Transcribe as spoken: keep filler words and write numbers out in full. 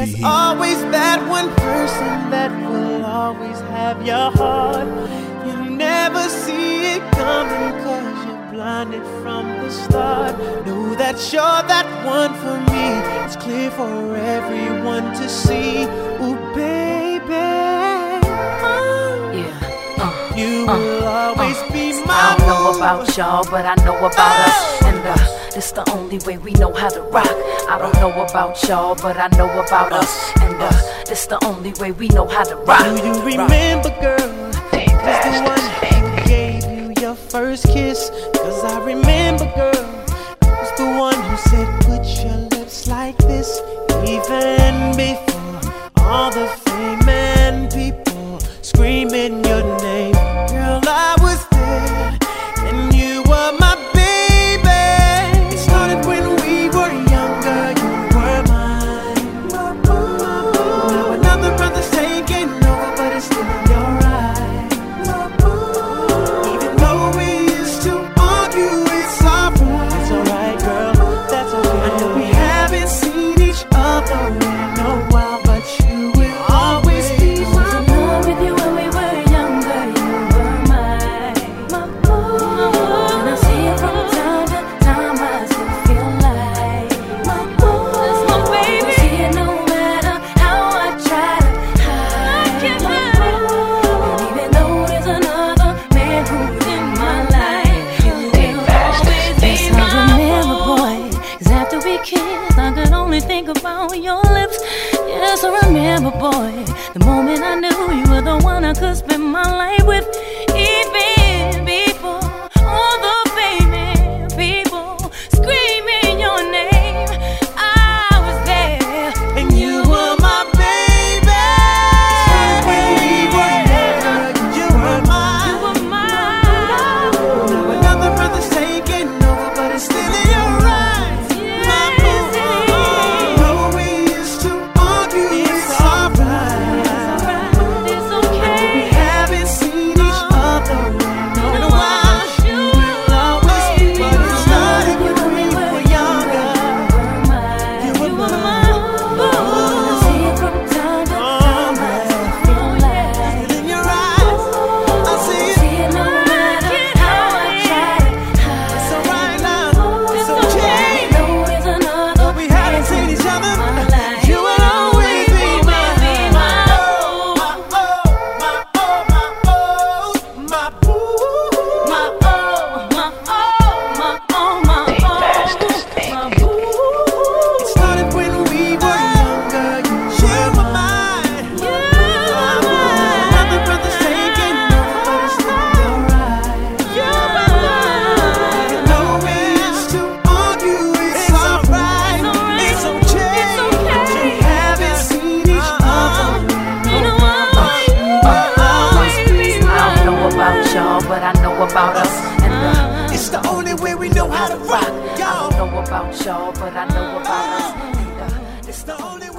There's always that one person that will always have your heart. You never see it coming cause you're blinded from the start. Know that you're that one for me. It's clear for everyone to see. Ooh, baby, Yeah, uh, you uh, will always uh, be my I don't know boo. about y'all, but I know about us. And uh, this the only way we know how to rock. I don't know about y'all, but I know about us. And uh, this the only way we know how to rock. Do you remember, girl? Was the one who gave you your first kiss? Cause I remember, girl, was the one who said put your lips like this. Even before all the fame and people screaming your name, girl, I was there and you were my baby. It started when we were younger, you were mine. Now another brother's taking over, but it's still in your eyes. Even though we used to argue, it's alright. It's alright, girl, that's okay. I know we haven't seen each other in a while, but you will always be my I was in love with you when we were younger. You were mine, my boo. And I see it from time to time. I still feel like my boo. That's my baby. I see it no matter how I try to hide my boo. And even though there's another man who's in my life, you will always be my boo. Boy, 'cause after we kissed, I could only think about your lips. Yes, I remember, boy, the moment I knew you were the one I could spend my life with. Even before all the famous people screaming your name, I was there, and you were my baby. When we were younger, you were you mine. were mine. Now another brother's taking over, but it's still in your eyes. My boo. Though we used to argue, it's alright. It's We okay. haven't seen each other in a while. You will always be. But it started when we were younger. You were mine. I see it from time to time. I still feel like In your eyes, I see it. see it no matter how I try to hide. It's alright now. It's okay. No, there's another We haven't seen each other. my life. You will always be Always be mine. my My oh, my oh, my oh, my boo. My oh, my oh, my oh, my oh, my boo. It started when we were younger. You were mine. Another brother's taking over, but it's still your eyes. Even though we used to argue, it's alright. It's okay. We haven't seen each other. You know I always be I don't know about y'all, but I know about us. And uh, It's the only way we know how to rock, I y'all. don't know about y'all, but I know about us. And uh, It's the only